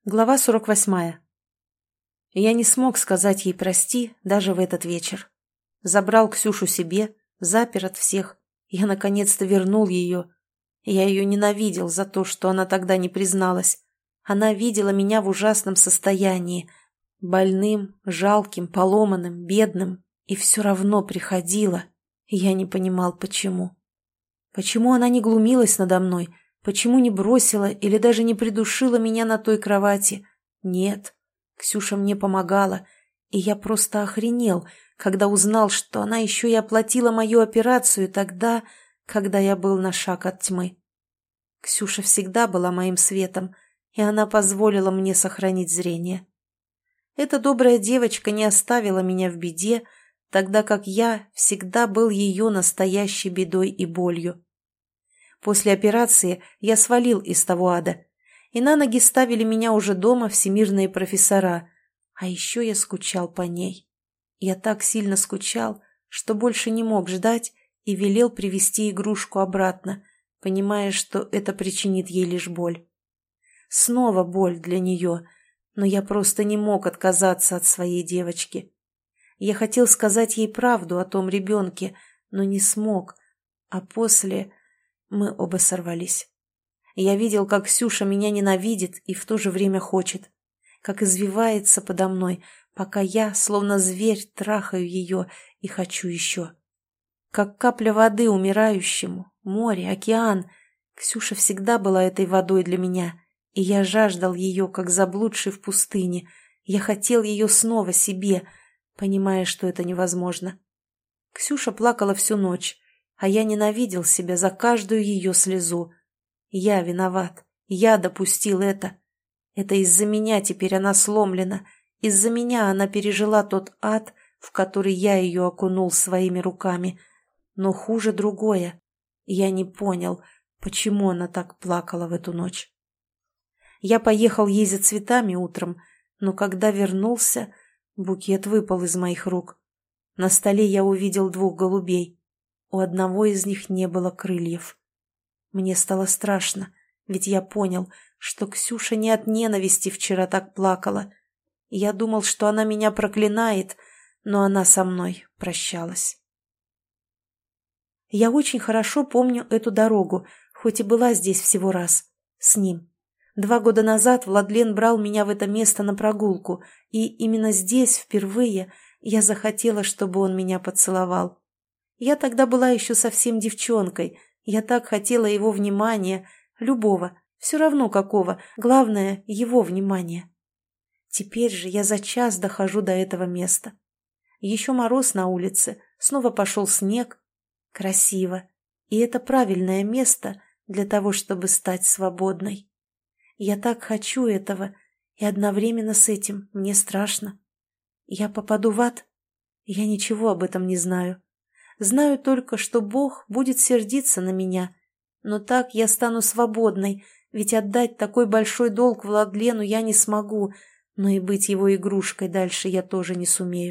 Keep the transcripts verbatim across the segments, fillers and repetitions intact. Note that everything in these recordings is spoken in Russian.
Глава сорок восьмая. Я не смог сказать ей «прости» даже в этот вечер. Забрал Ксюшу себе, запер от всех. Я наконец-то вернул ее. Я ее ненавидел за то, что она тогда не призналась. Она видела меня в ужасном состоянии. Больным, жалким, поломанным, бедным. И все равно приходила. Я не понимал, почему. Почему она не глумилась надо мной? Почему не бросила или даже не придушила меня на той кровати? Нет, Ксюша мне помогала, и я просто охренел, когда узнал, что она еще и оплатила мою операцию тогда, когда я был на шаг от тьмы. Ксюша всегда была моим светом, и она позволила мне сохранить зрение. Эта добрая девочка не оставила меня в беде, тогда как я всегда был ее настоящей бедой и болью. После операции я свалил из того ада, и на ноги ставили меня уже дома всемирные профессора, а еще я скучал по ней. Я так сильно скучал, что больше не мог ждать и велел привезти игрушку обратно, понимая, что это причинит ей лишь боль. Снова боль для нее, но я просто не мог отказаться от своей девочки. Я хотел сказать ей правду о том ребенке, но не смог, а после... Мы оба сорвались. Я видел, как Ксюша меня ненавидит и в то же время хочет. Как извивается подо мной, пока я, словно зверь, трахаю ее и хочу еще. Как капля воды умирающему, море, океан. Ксюша всегда была этой водой для меня, и я жаждал ее, как заблудший в пустыне. Я хотел ее снова себе, понимая, что это невозможно. Ксюша плакала всю ночь, а я ненавидел себя за каждую ее слезу. Я виноват, я допустил это. Это из-за меня теперь она сломлена, из-за меня она пережила тот ад, в который я ее окунул своими руками. Но хуже другое. Я не понял, почему она так плакала в эту ночь. Я поехал ей за цветами утром, но когда вернулся, букет выпал из моих рук. На столе я увидел двух голубей. У одного из них не было крыльев. Мне стало страшно, ведь я понял, что Ксюша не от ненависти вчера так плакала. Я думал, что она меня проклинает, но она со мной прощалась. Я очень хорошо помню эту дорогу, хоть и была здесь всего раз, с ним. Два года назад Владлен брал меня в это место на прогулку, и именно здесь впервые я захотела, чтобы он меня поцеловал. Я тогда была еще совсем девчонкой, я так хотела его внимания, любого, все равно какого, главное, его внимания. Теперь же я за час дохожу до этого места. Еще мороз на улице, снова пошел снег. Красиво, и это правильное место для того, чтобы стать свободной. Я так хочу этого, и одновременно с этим мне страшно. Я попаду в ад? Я ничего об этом не знаю. Знаю только, что Бог будет сердиться на меня, но так я стану свободной, ведь отдать такой большой долг Владлену я не смогу, но и быть его игрушкой дальше я тоже не сумею.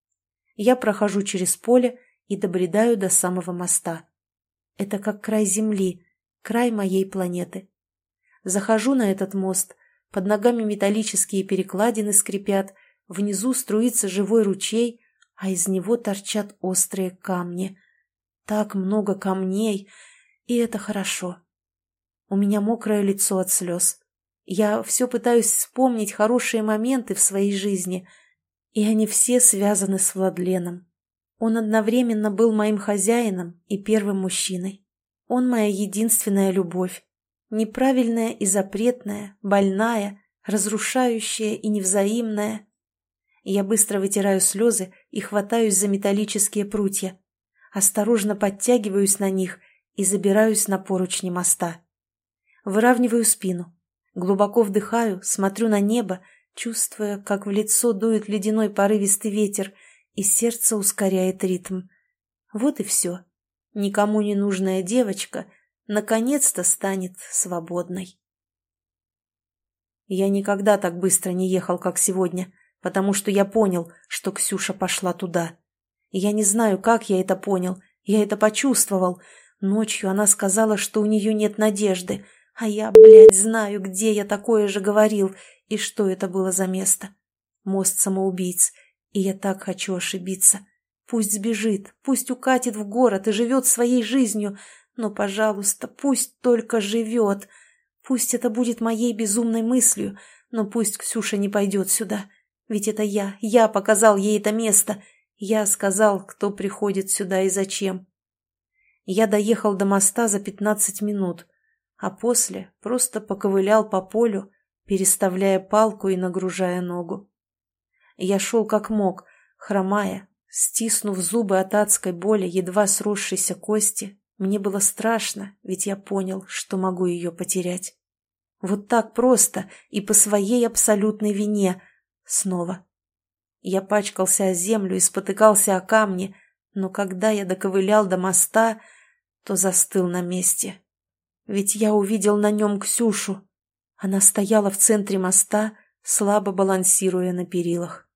Я прохожу через поле и добредаю до самого моста. Это как край земли, край моей планеты. Захожу на этот мост, под ногами металлические перекладины скрипят, внизу струится живой ручей, а из него торчат острые камни. Так много камней, и это хорошо. У меня мокрое лицо от слез. Я все пытаюсь вспомнить хорошие моменты в своей жизни, и они все связаны с Владленом. Он одновременно был моим хозяином и первым мужчиной. Он моя единственная любовь. Неправильная и запретная, больная, разрушающая и невзаимная. Я быстро вытираю слезы и хватаюсь за металлические прутья. Осторожно подтягиваюсь на них и забираюсь на поручни моста. Выравниваю спину. Глубоко вдыхаю, смотрю на небо, чувствуя, как в лицо дует ледяной порывистый ветер, и сердце ускоряет ритм. Вот и все. Никому не нужная девочка наконец-то станет свободной. Я никогда так быстро не ехал, как сегодня, потому что я понял, что Ксюша пошла туда. Я не знаю, как я это понял, я это почувствовал. Ночью она сказала, что у нее нет надежды, А я, блядь, знаю, где я такое же говорил, и что это было за место. Мост самоубийц. И я так хочу ошибиться. Пусть сбежит, пусть укатит в город и живет своей жизнью, но, пожалуйста, пусть только живет. Пусть это будет моей безумной мыслью, но пусть Ксюша не пойдет сюда. Ведь это я, я показал ей это место. Я сказал, кто приходит сюда и зачем. Я доехал до моста за пятнадцать минут, а после просто поковылял по полю, переставляя палку и нагружая ногу. Я шел как мог, хромая, стиснув зубы от адской боли едва сросшейся кости. Мне было страшно, ведь я понял, что могу ее потерять. Вот так просто и по своей абсолютной вине. Снова. Я пачкался о землю и спотыкался о камни, но когда я доковылял до моста, то застыл на месте. Ведь я увидел на нем Ксюшу. Она стояла в центре моста, слабо балансируя на перилах.